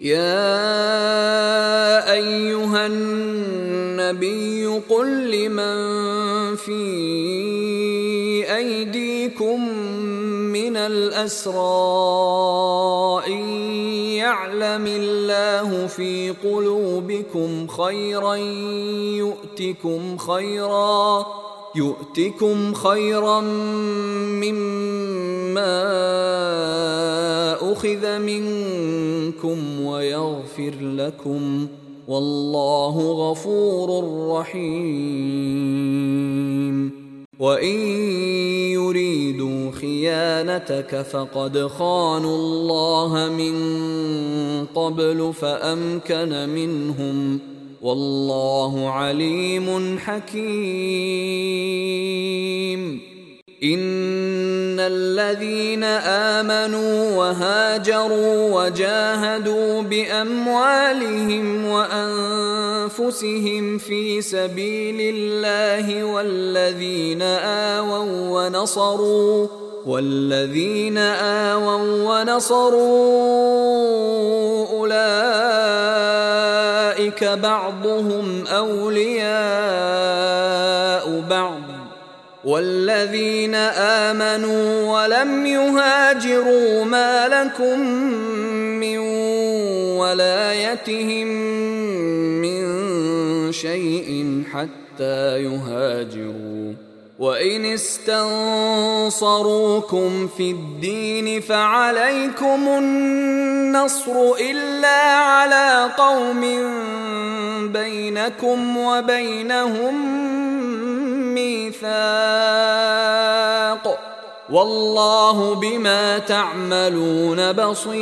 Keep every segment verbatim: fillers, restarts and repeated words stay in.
يا أيها النبي قل لمن في أيديكم من الأسرى إن يعلم الله في قلوبكم خيرا يؤتكم خيرا يؤتكم خيرا مما أخذ منكم ويغفر لكم والله غفور رحيم. وإن يريدوا خيانتك فقد خانوا الله من قبل فأمكن منهم والله عليم حكيم. إن الذين آمنوا وهاجروا وجاهدوا بأموالهم وأنفسهم في سبيل الله والذين آووا ونصروا والذين آووا ونصروا أولئك بعضهم أولياء بعض والذين آمنوا ولم يهاجروا ما لكم من ولايتهم من شيء حتى يهاجروا. وإن استنصروكم في الدين فعليكم النصر إلا على قوم بينكم وبينهم ميثاق والله بما تعملون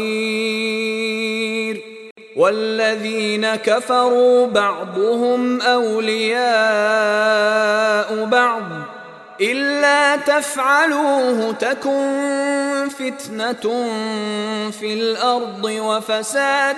بصير. والذين كفروا بعضهم أولياء بعض إلا تفعلوه تكن فتنة في الأرض وفساد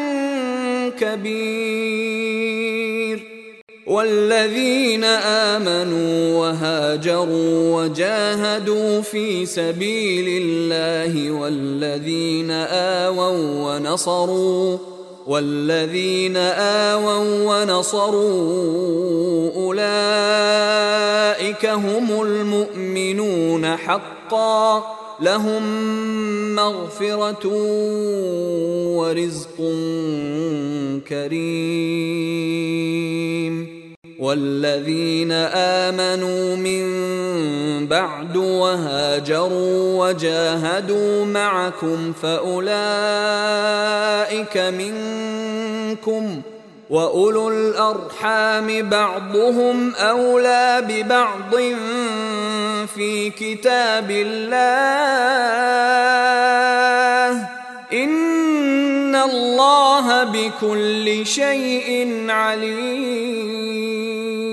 كبير. والذين آمنوا وهاجروا وجاهدوا في سبيل الله والذين آووا ونصروا والذين آووا ونصروا أولئك هم المؤمنون حقا لهم مغفرة ورزق كريم. والذين آمنوا من بعد وهاجروا وجاهدوا معكم فأولئك منكم وأولو الأرحام بعضهم أولى ببعض في كتاب الله إن الله بكل شيء عليم.